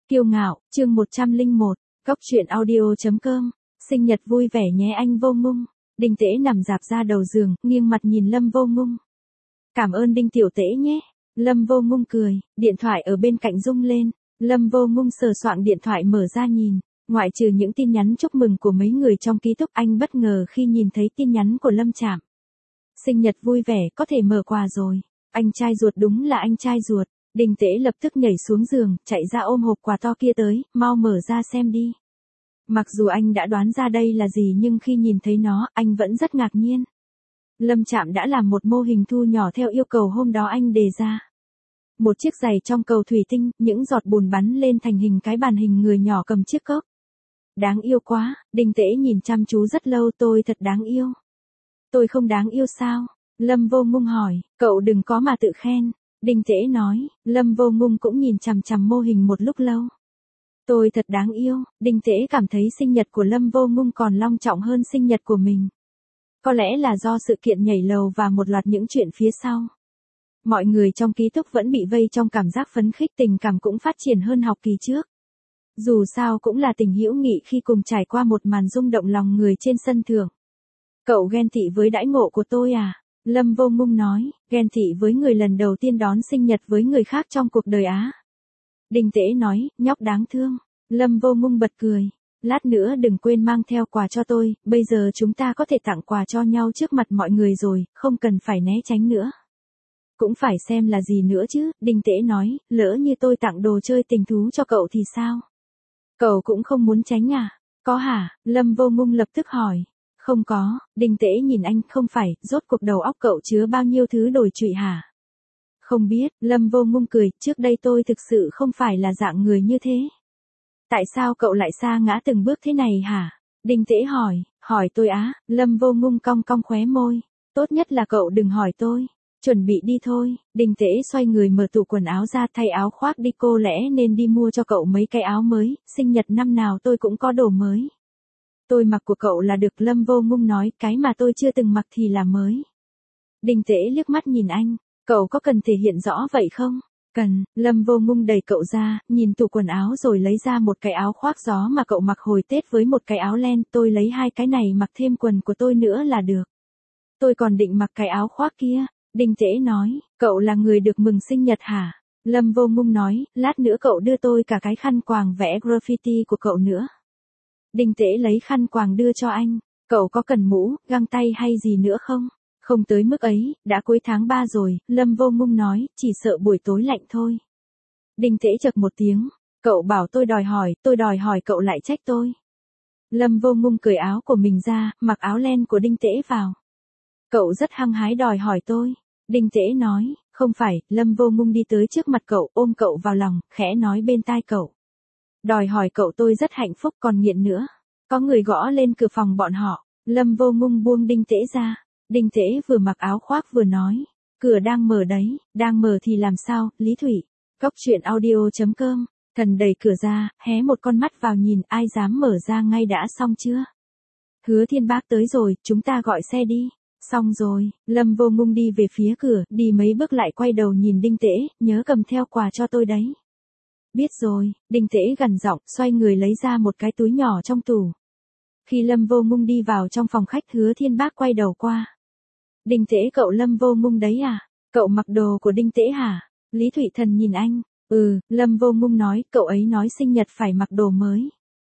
Kiêu ngạo, chương 101, Cóc truyện audio.com, sinh nhật vui vẻ nhé anh Vô Ngung. Đinh Tễ nằm rạp ra đầu giường, nghiêng mặt nhìn Lâm Vô Ngung. Cảm ơn Đinh tiểu Tễ nhé. Lâm Vô Ngung cười, điện thoại ở bên cạnh rung lên. Lâm Vô Ngung sờ soạng điện thoại mở ra nhìn. Ngoại trừ những tin nhắn chúc mừng của mấy người trong ký túc, anh bất ngờ khi nhìn thấy tin nhắn của Lâm Trạm. Sinh nhật vui vẻ, có thể mở quà rồi. Anh trai ruột, đúng là anh trai ruột. Đinh Tễ lập tức nhảy xuống giường, chạy ra ôm hộp quà to kia tới, mau mở ra xem đi. Mặc dù anh đã đoán ra đây là gì nhưng khi nhìn thấy nó, anh vẫn rất ngạc nhiên. Lâm Trạm đã làm một mô hình thu nhỏ theo yêu cầu hôm đó anh đề ra. Một chiếc giày trong cầu thủy tinh, những giọt bùn bắn lên thành hình cái bàn hình người nhỏ cầm chiếc cốc. Đáng yêu quá, Đinh Tễ nhìn chăm chú rất lâu. Tôi thật đáng yêu. Tôi không đáng yêu sao? Lâm Vô Ngung hỏi, cậu đừng có mà tự khen. Đinh Tễ nói, Lâm Vô Ngung cũng nhìn chằm chằm mô hình một lúc lâu. Tôi thật đáng yêu. Đinh Tễ cảm thấy sinh nhật của Lâm Vô Ngung còn long trọng hơn sinh nhật của mình. Có lẽ là do sự kiện nhảy lầu và một loạt những chuyện phía sau. Mọi người trong ký túc vẫn bị vây trong cảm giác phấn khích, tình cảm cũng phát triển hơn học kỳ trước. Dù sao cũng là tình hữu nghị khi cùng trải qua một màn rung động lòng người trên sân thượng. Cậu ghen tị với đãi ngộ của tôi à? Lâm Vô Ngung nói, ghen tị với người lần đầu tiên đón sinh nhật với người khác trong cuộc đời á. Đinh Tễ nói, nhóc đáng thương. Lâm Vô Ngung bật cười. Lát nữa đừng quên mang theo quà cho tôi, bây giờ chúng ta có thể tặng quà cho nhau trước mặt mọi người rồi, không cần phải né tránh nữa. Cũng phải xem là gì nữa chứ, Đinh Tễ nói, lỡ như tôi tặng đồ chơi tình thú cho cậu thì sao? Cậu cũng không muốn tránh à? Có hả? Lâm Vô Ngung lập tức hỏi. Không có. Đinh Tễ nhìn anh, không phải, rốt cuộc đầu óc cậu chứa bao nhiêu thứ đồi trụy hả? Không biết. Lâm Vô Ngung cười, trước đây tôi thực sự không phải là dạng người như thế. Tại sao cậu lại sa ngã từng bước thế này hả? Đinh Tễ hỏi tôi á? Lâm Vô Ngung cong cong khóe môi. Tốt nhất là cậu đừng hỏi tôi. Chuẩn bị đi thôi. Đinh Tễ xoay người mở tủ quần áo ra, thay áo khoác đi, cô lẽ nên đi mua cho cậu mấy cái áo mới, sinh nhật năm nào tôi cũng có đồ mới. Tôi mặc của cậu là được. Lâm Vô Ngung nói, cái mà tôi chưa từng mặc thì là mới. Đinh Tễ liếc mắt nhìn anh, cậu có cần thể hiện rõ vậy không? Cần. Lâm Vô Ngung đẩy cậu ra, nhìn tủ quần áo rồi lấy ra một cái áo khoác gió mà cậu mặc hồi Tết với một cái áo len, tôi lấy hai cái này mặc thêm quần của tôi nữa là được. Tôi còn định mặc cái áo khoác kia. Đinh Tễ nói, cậu là người được mừng sinh nhật hả? Lâm Vô Ngung nói, lát nữa cậu đưa tôi cả cái khăn quàng vẽ graffiti của cậu nữa. Đinh Tễ lấy khăn quàng đưa cho anh, cậu có cần mũ, găng tay hay gì nữa không? Không tới mức ấy, đã cuối tháng 3 rồi, Lâm Vô Ngung nói, chỉ sợ buổi tối lạnh thôi. Đinh Tễ chậc một tiếng, cậu bảo tôi đòi hỏi cậu lại trách tôi. Lâm Vô Ngung cởi áo của mình ra, mặc áo len của Đinh Tễ vào. Cậu rất hăng hái đòi hỏi tôi. Đinh Tễ nói, không phải. Lâm Vô Ngung đi tới trước mặt cậu, ôm cậu vào lòng, khẽ nói bên tai cậu. Đòi hỏi cậu tôi rất hạnh phúc, còn nghiện nữa. Có người gõ lên cửa phòng bọn họ. Lâm Vô Ngung buông Đinh Tễ ra. Đinh Tễ vừa mặc áo khoác vừa nói, cửa đang mở đấy. Đang mở thì làm sao, Lý Thủy. Cóc truyện audio.com. Thần đẩy cửa ra, hé một con mắt vào nhìn, ai dám mở ra ngay đã xong chưa? Hứa Thiên Bác tới rồi, chúng ta gọi xe đi. Xong rồi. Lâm Vô Ngung đi về phía cửa, đi mấy bước lại quay đầu nhìn Đinh Tễ, nhớ cầm theo quà cho tôi đấy. Biết rồi. Đinh Tễ gằn giọng, xoay người lấy ra một cái túi nhỏ trong tủ. Khi Lâm Vô Ngung đi vào trong phòng khách, Hứa Thiên Bác quay đầu qua. Đinh Tễ, cậu Lâm Vô Ngung đấy à? Cậu mặc đồ của Đinh Tễ hả? Lý Thụy Thần nhìn anh. Lâm Vô Ngung nói, cậu ấy nói sinh nhật phải mặc đồ mới.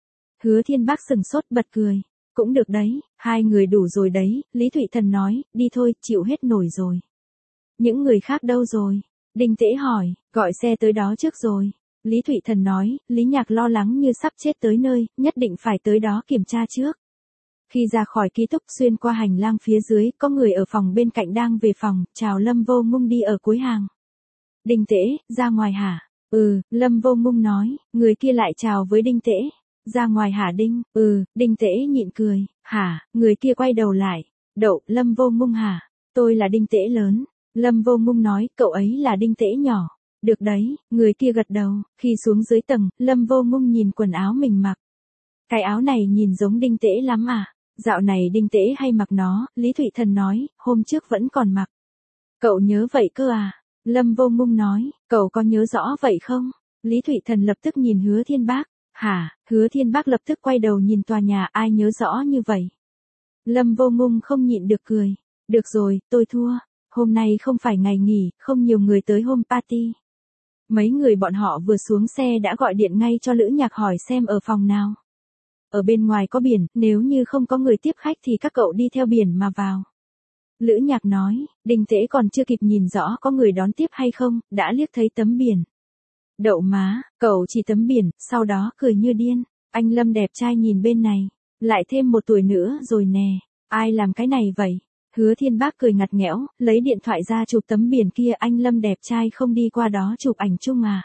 Hứa Thiên Bác sừng sốt bật cười. Cũng được đấy, hai người đủ rồi đấy. Lý Thụy Thần nói, đi thôi, chịu hết nổi rồi. Những người khác đâu rồi? Đinh Tễ hỏi, gọi xe tới đó trước rồi. Lý Thụy Thần nói, Lý Nhạc lo lắng như sắp chết tới nơi, nhất định phải tới đó kiểm tra trước. Khi ra khỏi ký túc, xuyên qua hành lang phía dưới, có người ở phòng bên cạnh đang về phòng, chào Lâm Vô Ngung đi ở cuối hàng. Đinh Tễ, ra ngoài hả? Lâm Vô Ngung nói, người kia lại chào với Đinh Tễ. Ra ngoài hả Đinh? Đinh Tễ nhịn cười, hả? Người kia quay đầu lại. Đậu, Lâm Vô Ngung hả? Tôi là Đinh Tễ lớn. Lâm Vô Ngung nói, cậu ấy là Đinh Tễ nhỏ. Được đấy, người kia gật đầu. Khi xuống dưới tầng, Lâm Vô Ngung nhìn quần áo mình mặc. Cái áo này nhìn giống Đinh Tễ lắm à? Dạo này Đinh Tễ hay mặc nó. Lý Thụy Thần nói, hôm trước vẫn còn mặc. Cậu nhớ vậy cơ à? Lâm Vô Ngung nói, cậu có nhớ rõ vậy không? Lý Thụy Thần lập tức nhìn Hứa Thiên Bác. Hả? Hứa Thiên Bác lập tức quay đầu nhìn tòa nhà, ai nhớ rõ như vậy. Lâm Vô Ngung không nhịn được cười. Được rồi, tôi thua. Hôm nay không phải ngày nghỉ, không nhiều người tới home party. Mấy người bọn họ vừa xuống xe đã gọi điện ngay cho Lữ Nhạc hỏi xem ở phòng nào. Ở bên ngoài có biển, nếu như không có người tiếp khách thì các cậu đi theo biển mà vào. Lữ Nhạc nói, Đinh Tễ còn chưa kịp nhìn rõ có người đón tiếp hay không, đã liếc thấy tấm biển. Đậu má, cậu chỉ tấm biển, sau đó cười như điên. Anh Lâm đẹp trai nhìn bên này, lại thêm 1 tuổi nữa rồi nè, ai làm cái này vậy? Hứa Thiên Bác cười ngặt nghẽo, lấy điện thoại ra chụp tấm biển kia. Anh Lâm đẹp trai không đi qua đó chụp ảnh chung à?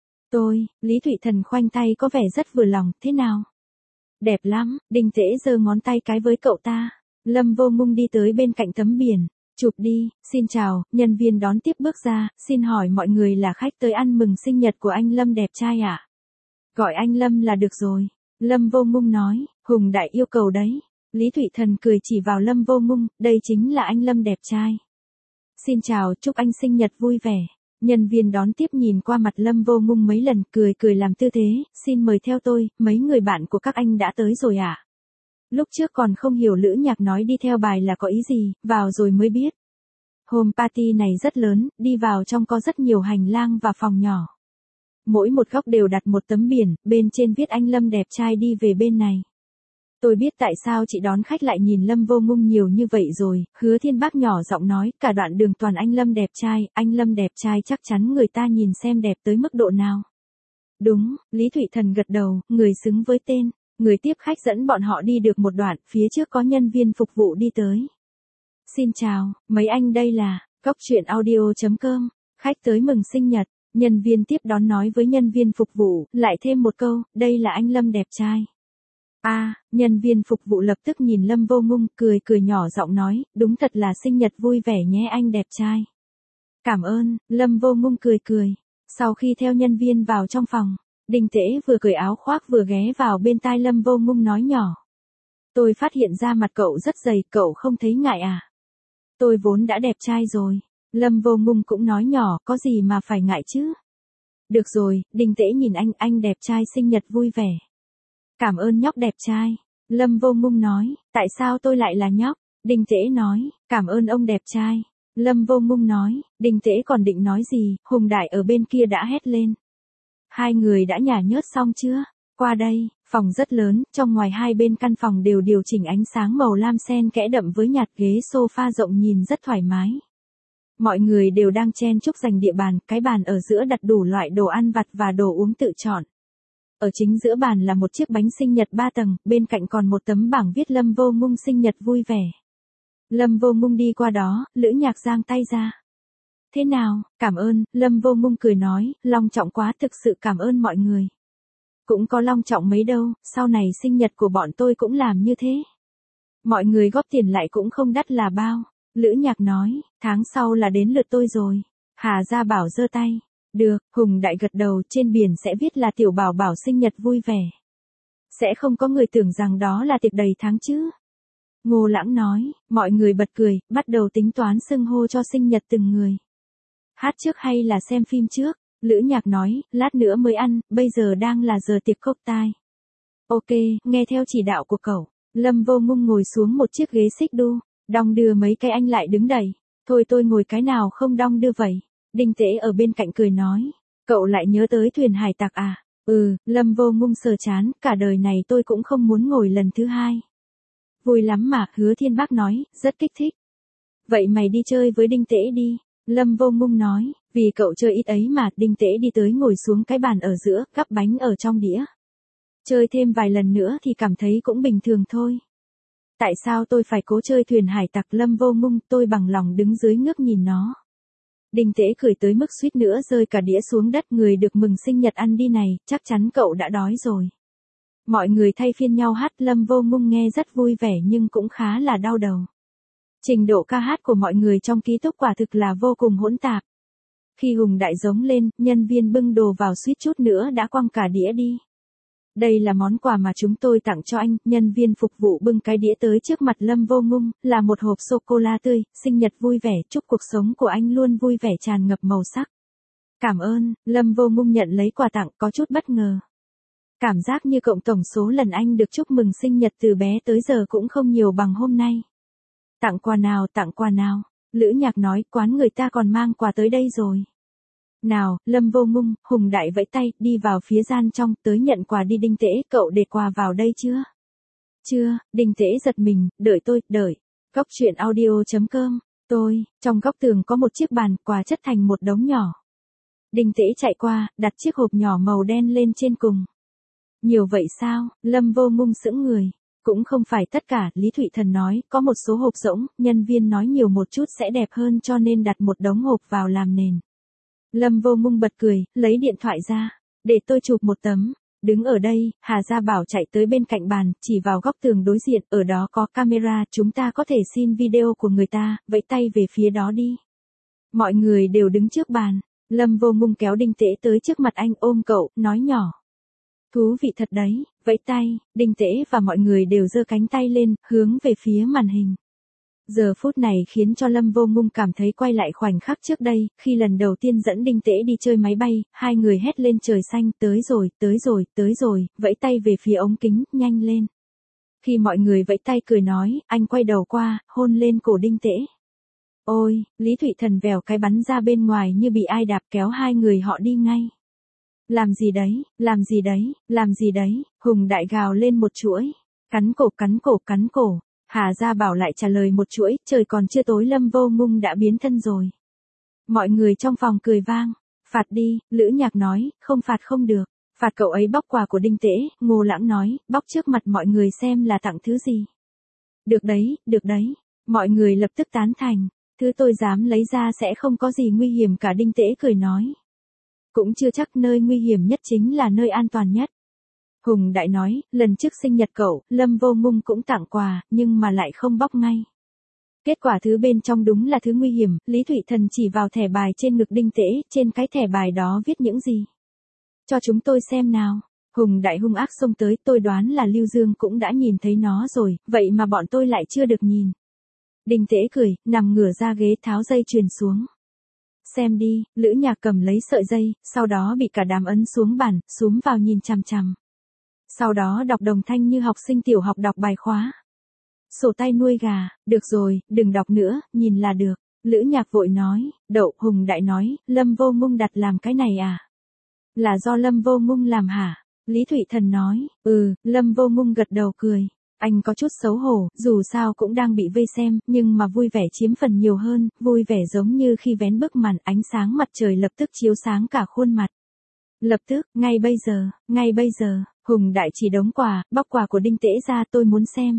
Lý Thụy Thần khoanh tay có vẻ rất vừa lòng, thế nào? Đẹp lắm, Đinh Tễ giơ ngón tay cái với cậu ta. Lâm Vô Ngung đi tới bên cạnh tấm biển, chụp đi, xin chào, nhân viên đón tiếp bước ra, xin hỏi mọi người là khách tới ăn mừng sinh nhật của anh Lâm đẹp trai à? Gọi anh Lâm là được rồi. Lâm Vô Ngung nói, Hùng Đại yêu cầu đấy. Lý Thụy Thần cười chỉ vào Lâm Vô Ngung, đây chính là anh Lâm đẹp trai. Xin chào, chúc anh sinh nhật vui vẻ. Nhân viên đón tiếp nhìn qua mặt Lâm Vô Ngung mấy lần, cười làm tư thế, xin mời theo tôi, mấy người bạn của các anh đã tới rồi à? Lúc trước còn không hiểu Lữ Nhạc nói đi theo bài là có ý gì, vào rồi mới biết. Home party này rất lớn, đi vào trong có rất nhiều hành lang và phòng nhỏ. Mỗi một góc đều đặt một tấm biển, bên trên viết anh Lâm đẹp trai đi về bên này. Tôi biết tại sao chị đón khách lại nhìn Lâm Vô Ngung nhiều như vậy rồi, Hứa Thiên Bác nhỏ giọng nói, cả đoạn đường toàn anh Lâm đẹp trai, anh Lâm đẹp trai chắc chắn người ta nhìn xem đẹp tới mức độ nào. Đúng, Lý Thụy Thần gật đầu, người xứng với tên. Người tiếp khách dẫn bọn họ đi được một đoạn, phía trước có nhân viên phục vụ đi tới. Xin chào, mấy anh đây là, Cóc Truyện Audio.com, khách tới mừng sinh nhật. Nhân viên tiếp đón nói với nhân viên phục vụ, lại thêm một câu, đây là anh Lâm đẹp trai. Nhân viên phục vụ lập tức nhìn Lâm Vô Ngung, cười nhỏ giọng nói, đúng thật là sinh nhật vui vẻ nhé anh đẹp trai. Cảm ơn, Lâm Vô Ngung cười. Sau khi theo nhân viên vào trong phòng, Đinh Tễ vừa cởi áo khoác vừa ghé vào bên tai Lâm Vô Ngung nói nhỏ. Tôi phát hiện ra mặt cậu rất dày, cậu không thấy ngại à? Tôi vốn đã đẹp trai rồi. Lâm Vô Ngung cũng nói nhỏ, có gì mà phải ngại chứ? Được rồi, Đinh Tễ nhìn anh đẹp trai sinh nhật vui vẻ. Cảm ơn nhóc đẹp trai. Lâm Vô Ngung nói, tại sao tôi lại là nhóc? Đinh Tễ nói, cảm ơn ông đẹp trai. Lâm Vô Ngung nói, Đinh Tễ còn định nói gì, Hùng Đại ở bên kia đã hét lên. Hai người đã nhả nhớt xong chưa? Qua đây, phòng rất lớn, trong ngoài hai bên căn phòng đều điều chỉnh ánh sáng màu lam xen kẽ đậm với nhạt, ghế sofa rộng nhìn rất thoải mái. Mọi người đều đang chen chúc giành địa bàn, cái bàn ở giữa đặt đủ loại đồ ăn vặt và đồ uống tự chọn. Ở chính giữa bàn là một chiếc bánh sinh nhật 3 tầng, bên cạnh còn một tấm bảng viết Lâm Vô Ngung sinh nhật vui vẻ. Lâm Vô Ngung đi qua đó, Lữ Nhạc giang tay ra. Thế nào, cảm ơn, Lâm Vô Ngung cười nói, long trọng quá, thực sự cảm ơn mọi người. Cũng có long trọng mấy đâu, sau này sinh nhật của bọn tôi cũng làm như thế. Mọi người góp tiền lại cũng không đắt là bao. Lữ Nhạc nói, tháng sau là đến lượt tôi rồi. Hà Gia Bảo giơ tay. Được, Hùng Đại gật đầu, trên biển sẽ viết là Tiểu Bảo Bảo sinh nhật vui vẻ. Sẽ không có người tưởng rằng đó là tiệc đầy tháng chứ. Ngô Lãng nói, mọi người bật cười, bắt đầu tính toán xưng hô cho sinh nhật từng người. Hát trước hay là xem phim trước? Lữ Nhạc nói, lát nữa mới ăn, bây giờ đang là giờ tiệc cocktail. Ok, nghe theo chỉ đạo của cậu. Lâm Vô Ngung ngồi xuống một chiếc ghế xích đu, đong đưa mấy cái anh lại đứng đẩy. Thôi tôi ngồi cái nào không đong đưa vậy. Đinh Tễ ở bên cạnh cười nói, cậu lại nhớ tới thuyền hải tặc à? Lâm Vô Ngung sờ chán, cả đời này tôi cũng không muốn ngồi lần thứ hai. Vui lắm mà, Hứa Thiên Bác nói, rất kích thích. Vậy mày đi chơi với Đinh Tễ đi. Lâm Vô Ngung nói, vì cậu chơi ít ấy mà. Đinh Tễ đi tới ngồi xuống cái bàn ở giữa, gắp bánh ở trong đĩa. Chơi thêm vài lần nữa thì cảm thấy cũng bình thường thôi. Tại sao tôi phải cố chơi thuyền hải tặc? Lâm Vô Ngung, tôi bằng lòng đứng dưới ngước nhìn nó. Đinh Tễ cười tới mức suýt nữa rơi cả đĩa xuống đất. Người được mừng sinh nhật ăn đi này, chắc chắn cậu đã đói rồi. Mọi người thay phiên nhau hát, Lâm Vô Ngung nghe rất vui vẻ nhưng cũng khá là đau đầu. Trình độ ca hát của mọi người trong ký túc quả thực là vô cùng hỗn tạp. Khi Hùng Đại giống lên, nhân viên bưng đồ vào suýt chút nữa đã quăng cả đĩa đi. Đây là món quà mà chúng tôi tặng cho anh. Nhân viên phục vụ bưng cái đĩa tới trước mặt Lâm Vô Ngung, là một hộp sô-cô-la tươi, sinh nhật vui vẻ, chúc cuộc sống của anh luôn vui vẻ tràn ngập màu sắc. Cảm ơn, Lâm Vô Ngung nhận lấy quà tặng có chút bất ngờ. Cảm giác như cộng tổng số lần anh được chúc mừng sinh nhật từ bé tới giờ cũng không nhiều bằng hôm nay. Tặng quà nào, Lữ Nhạc nói quán người ta còn mang quà tới đây rồi. Nào, Lâm Vô Ngung, Hùng Đại vẫy tay, đi vào phía gian trong, tới nhận quà đi Đinh Tễ, cậu để quà vào đây chưa? Chưa, Đinh Tễ giật mình, đợi. Góc truyện audio.com, trong góc tường có một chiếc bàn, quà chất thành một đống nhỏ. Đinh Tễ chạy qua, đặt chiếc hộp nhỏ màu đen lên trên cùng. Nhiều vậy sao, Lâm Vô Ngung sững người. Cũng không phải tất cả, Lý Thụy Thần nói, có một số hộp rỗng, nhân viên nói nhiều một chút sẽ đẹp hơn cho nên đặt một đống hộp vào làm nền. Lâm Vô Ngung bật cười, lấy điện thoại ra, để tôi chụp một tấm. Đứng ở đây, Hà Gia Bảo chạy tới bên cạnh bàn, chỉ vào góc tường đối diện, ở đó có camera, chúng ta có thể xin video của người ta, vẫy tay về phía đó đi. Mọi người đều đứng trước bàn, Lâm Vô Ngung kéo Đinh Tễ tới trước mặt anh ôm cậu, nói nhỏ. Thú vị thật đấy, vẫy tay, Đinh Tễ và mọi người đều giơ cánh tay lên, hướng về phía màn hình. Giờ phút này khiến cho Lâm Vô Ngung cảm thấy quay lại khoảnh khắc trước đây, khi lần đầu tiên dẫn Đinh Tễ đi chơi máy bay, hai người hét lên trời xanh, tới rồi, vẫy tay về phía ống kính, nhanh lên. Khi mọi người vẫy tay cười nói, anh quay đầu qua, hôn lên cổ Đinh Tễ. Ôi, Lý Thụy Thần vèo cái bắn ra bên ngoài như bị ai đạp kéo hai người họ đi ngay. Làm gì đấy, Hùng Đại gào lên một chuỗi, cắn cổ. Hà Gia Bảo lại trả lời một chuỗi, trời còn chưa tối Lâm Vô Ngung đã biến thân rồi. Mọi người trong phòng cười vang, phạt đi, Lữ Nhạc nói, không phạt không được, phạt cậu ấy bóc quà của Đinh Tễ, Ngô Lãng nói, bóc trước mặt mọi người xem là tặng thứ gì. Được đấy, mọi người lập tức tán thành, thứ tôi dám lấy ra sẽ không có gì nguy hiểm cả Đinh Tễ cười nói. Cũng chưa chắc nơi nguy hiểm nhất chính là nơi an toàn nhất. Hùng Đại nói, lần trước sinh nhật cậu, Lâm Vô Ngung cũng tặng quà, nhưng mà lại không bóc ngay. Kết quả thứ bên trong đúng là thứ nguy hiểm, Lý Thụy Thần chỉ vào thẻ bài trên ngực Đinh Tễ, trên cái thẻ bài đó viết những gì. Cho chúng tôi xem nào. Hùng Đại hung ác xông tới, tôi đoán là Lưu Dương cũng đã nhìn thấy nó rồi, vậy mà bọn tôi lại chưa được nhìn. Đinh Tễ cười, nằm ngửa ra ghế tháo dây chuyền xuống. Xem đi, Lữ Nhạc cầm lấy sợi dây, sau đó bị cả đám ấn xuống bàn, xúm vào nhìn chằm chằm. Sau đó đọc đồng thanh như học sinh tiểu học đọc bài khóa. Sổ tay nuôi gà, được rồi, đừng đọc nữa, nhìn là được. Lữ Nhạc vội nói, Hùng Đại nói, Lâm Vô Ngung đặt làm cái này à? Là do Lâm Vô Ngung làm hả? Lý Thụy Thần nói, Lâm Vô Ngung gật đầu cười. Anh có chút xấu hổ, dù sao cũng đang bị vây xem, nhưng mà vui vẻ chiếm phần nhiều hơn, vui vẻ giống như khi vén bức màn ánh sáng mặt trời lập tức chiếu sáng cả khuôn mặt. Lập tức, ngay bây giờ, Hùng Đại chỉ đống quà, bóc quà của Đinh Tễ ra tôi muốn xem.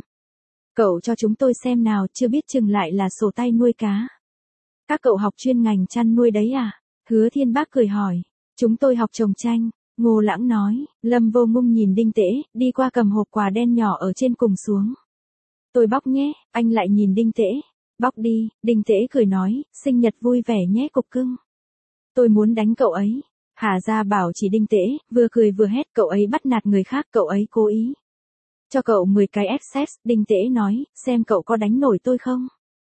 Cậu cho chúng tôi xem nào, chưa biết chừng lại là sổ tay nuôi cá. Các cậu học chuyên ngành chăn nuôi đấy à? Hứa Thiên Bác cười hỏi. Chúng tôi học trồng chanh. Ngô Lãng nói, Lâm Vô Ngung nhìn Đinh Tễ, đi qua cầm hộp quà đen nhỏ ở trên cùng xuống. Tôi bóc nhé, anh lại nhìn Đinh Tễ. Bóc đi, Đinh Tễ cười nói, sinh nhật vui vẻ nhé cục cưng. Tôi muốn đánh cậu ấy. Hà Gia Bảo chỉ Đinh Tễ, vừa cười vừa hét, cậu ấy bắt nạt người khác, cậu ấy cố ý. Cho cậu 10 cái SS, Đinh Tễ nói, xem cậu có đánh nổi tôi không.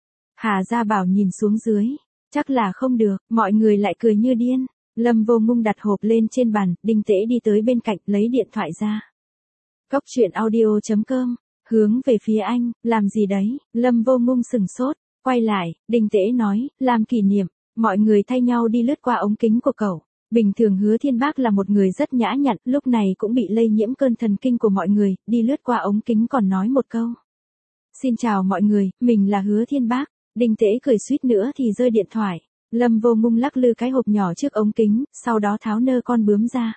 Hà Gia Bảo nhìn xuống dưới, chắc là không được, mọi người lại cười như điên. Lâm Vô Ngung đặt hộp lên trên bàn, Đinh Tễ đi tới bên cạnh, lấy điện thoại ra. Góc truyện audio.com, hướng về phía anh, làm gì đấy, Lâm Vô Ngung sừng sốt, quay lại, Đinh Tễ nói, làm kỷ niệm, mọi người thay nhau đi lướt qua ống kính của cậu. Bình thường Hứa Thiên Bác là một người rất nhã nhặn, lúc này cũng bị lây nhiễm cơn thần kinh của mọi người, đi lướt qua ống kính còn nói một câu. Xin chào mọi người, mình là Hứa Thiên Bác, Đinh Tễ cười suýt nữa thì rơi điện thoại. Lâm Vô Ngung lắc lư cái hộp nhỏ trước ống kính, sau đó tháo nơ con bướm ra.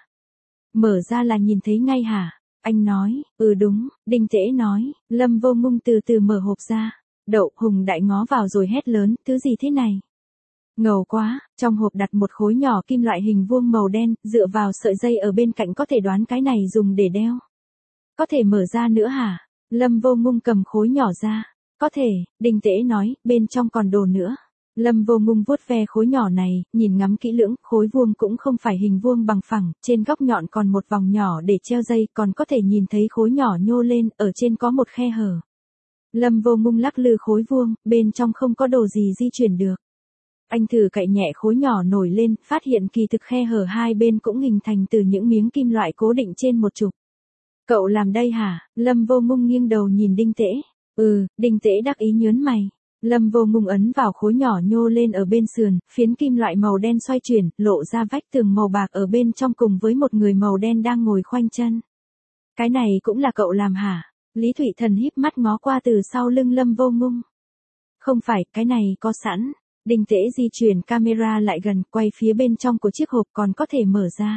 Mở ra là nhìn thấy ngay hả? Anh nói, đúng, Đinh Tễ nói, Lâm Vô Ngung từ từ mở hộp ra. Hùng Đại ngó vào rồi hét lớn, thứ gì thế này? Ngầu quá, trong hộp đặt một khối nhỏ kim loại hình vuông màu đen, dựa vào sợi dây ở bên cạnh có thể đoán cái này dùng để đeo. Có thể mở ra nữa hả? Lâm Vô Ngung cầm khối nhỏ ra. Có thể, Đinh Tễ nói, bên trong còn đồ nữa. Lâm Vô Ngung vuốt ve khối nhỏ này, nhìn ngắm kỹ lưỡng, khối vuông cũng không phải hình vuông bằng phẳng, trên góc nhọn còn một vòng nhỏ để treo dây, còn có thể nhìn thấy khối nhỏ nhô lên, ở trên có một khe hở. Lâm Vô Ngung lắc lư khối vuông, bên trong không có đồ gì di chuyển được. Anh thử cạy nhẹ khối nhỏ nổi lên, phát hiện kỳ thực khe hở hai bên cũng hình thành từ những miếng kim loại cố định trên một trục. Cậu làm đây hả? Lâm Vô Ngung nghiêng đầu nhìn Đinh Tễ. Đinh Tễ đắc ý nhớn mày. Lâm Vô Ngung ấn vào khối nhỏ nhô lên ở bên sườn, phiến kim loại màu đen xoay chuyển, lộ ra vách tường màu bạc ở bên trong cùng với một người màu đen đang ngồi khoanh chân. Cái này cũng là cậu làm hả? Lý Thụy Thần híp mắt ngó qua từ sau lưng Lâm Vô Ngung. Không phải, cái này có sẵn. Đinh Tễ di chuyển camera lại gần, quay phía bên trong của chiếc hộp còn có thể mở ra.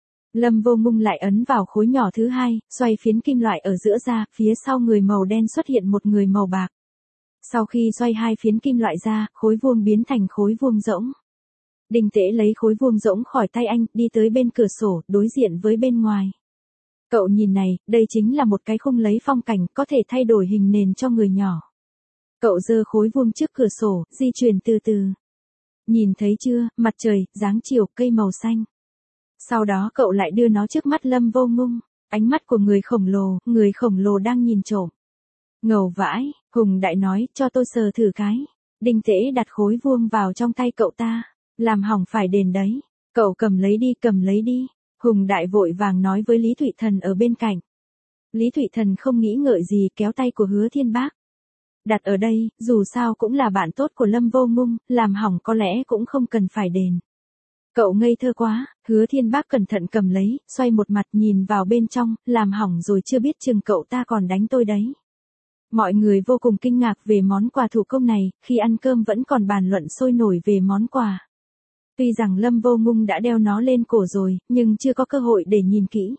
Lâm Vô Ngung lại ấn vào khối nhỏ thứ hai, xoay phiến kim loại ở giữa ra, phía sau người màu đen xuất hiện một người màu bạc. Sau khi xoay hai phiến kim loại ra, khối vuông biến thành khối vuông rỗng. Đinh Tễ lấy khối vuông rỗng khỏi tay anh, đi tới bên cửa sổ, đối diện với bên ngoài. Cậu nhìn này, đây chính là một cái khung lấy phong cảnh, có thể thay đổi hình nền cho người nhỏ. Cậu giơ khối vuông trước cửa sổ, di chuyển từ từ. Nhìn thấy chưa, mặt trời, dáng chiều, cây màu xanh. Sau đó cậu lại đưa nó trước mắt Lâm Vô Ngung. Ánh mắt của người khổng lồ đang nhìn trộm. Ngầu vãi, Hùng Đại nói, cho tôi sờ thử cái. Đinh Tễ đặt khối vuông vào trong tay cậu ta. Làm hỏng phải đền đấy. Cậu cầm lấy đi. Hùng Đại vội vàng nói với Lý Thụy Thần ở bên cạnh. Lý Thụy Thần không nghĩ ngợi gì kéo tay của Hứa Thiên Bác. Đặt ở đây, dù sao cũng là bạn tốt của Lâm Vô Ngung, làm hỏng có lẽ cũng không cần phải đền. Cậu ngây thơ quá, Hứa Thiên Bác cẩn thận cầm lấy, xoay một mặt nhìn vào bên trong, làm hỏng rồi chưa biết chừng cậu ta còn đánh tôi đấy. Mọi người vô cùng kinh ngạc về món quà thủ công này, khi ăn cơm vẫn còn bàn luận sôi nổi về món quà. Tuy rằng Lâm Vô Ngung đã đeo nó lên cổ rồi, nhưng chưa có cơ hội để nhìn kỹ.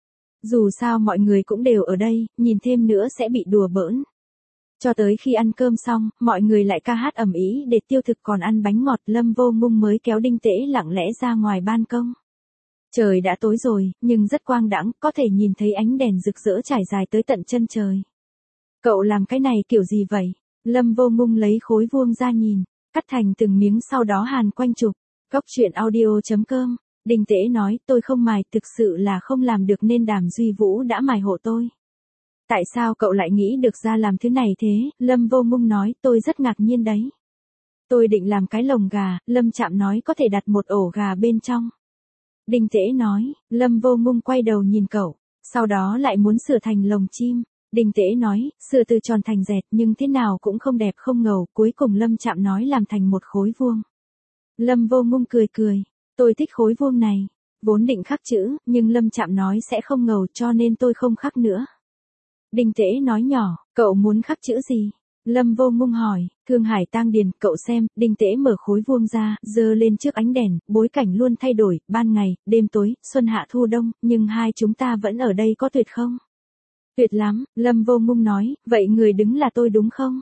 Dù sao mọi người cũng đều ở đây, nhìn thêm nữa sẽ bị đùa bỡn. Cho tới khi ăn cơm xong, mọi người lại ca hát ầm ĩ để tiêu thực còn ăn bánh ngọt, Lâm Vô Ngung mới kéo Đinh Tễ lặng lẽ ra ngoài ban công. Trời đã tối rồi, nhưng rất quang đãng, có thể nhìn thấy ánh đèn rực rỡ trải dài tới tận chân trời. Cậu làm cái này kiểu gì vậy? Lâm Vô Ngung lấy khối vuông ra nhìn, cắt thành từng miếng sau đó hàn quanh chụp. Cóc truyện audio.com. Đinh Tễ nói, tôi không mài, thực sự là không làm được nên Đàm Duy Vũ đã mài hộ tôi. Tại sao cậu lại nghĩ được ra làm thứ này thế? Lâm Vô Ngung nói, tôi rất ngạc nhiên đấy. Tôi định làm cái lồng gà, Lâm Trạm nói có thể đặt một ổ gà bên trong. Đinh Tễ nói, Lâm Vô Ngung quay đầu nhìn cậu, sau đó lại muốn sửa thành lồng chim. Đinh Tễ nói, sửa từ tròn thành dẹt nhưng thế nào cũng không đẹp không ngầu, cuối cùng Lâm Trạm nói làm thành một khối vuông. Lâm Vô Ngung cười, tôi thích khối vuông này, vốn định khắc chữ, nhưng Lâm Trạm nói sẽ không ngầu cho nên tôi không khắc nữa. Đinh Tễ nói nhỏ, cậu muốn khắc chữ gì? Lâm Vô Ngung hỏi, Thương Hải Tang Điền, cậu xem. Đinh Tễ mở khối vuông ra, giơ lên trước ánh đèn, bối cảnh luôn thay đổi, ban ngày, đêm tối, xuân hạ thu đông, nhưng hai chúng ta vẫn ở đây có tuyệt không? Tuyệt lắm, Lâm Vô Ngung nói, vậy người đứng là tôi đúng không?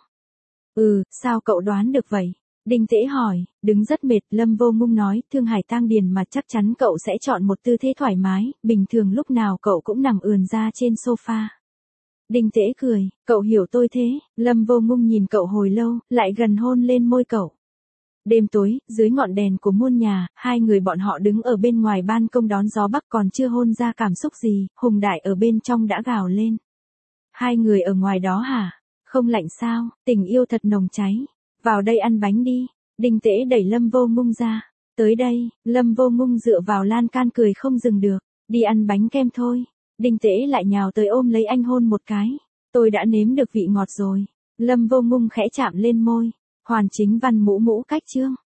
Sao cậu đoán được vậy? Đinh Tễ hỏi, đứng rất mệt, Lâm Vô Ngung nói, Thương Hải Tang Điền mà chắc chắn cậu sẽ chọn một tư thế thoải mái, bình thường lúc nào cậu cũng nằm ườn ra trên sofa. Đinh Tễ cười, cậu hiểu tôi thế. Lâm Vô Ngung nhìn cậu hồi lâu, lại gần hôn lên môi cậu. Đêm tối, dưới ngọn đèn của muôn nhà, hai người bọn họ đứng ở bên ngoài ban công đón gió bắc còn chưa hôn ra cảm xúc gì, Hùng Đại ở bên trong đã gào lên. Hai người ở ngoài đó hả? Không lạnh sao, tình yêu thật nồng cháy. Vào đây ăn bánh đi. Đinh Tễ đẩy Lâm Vô Ngung ra. Tới đây, Lâm Vô Ngung dựa vào lan can cười không dừng được. Đi ăn bánh kem thôi. Đinh Tễ lại nhào tới ôm lấy anh hôn một cái. Tôi đã nếm được vị ngọt rồi. Lâm Vô Ngung khẽ chạm lên môi. Hoàn Chính Văn mũ cách chương.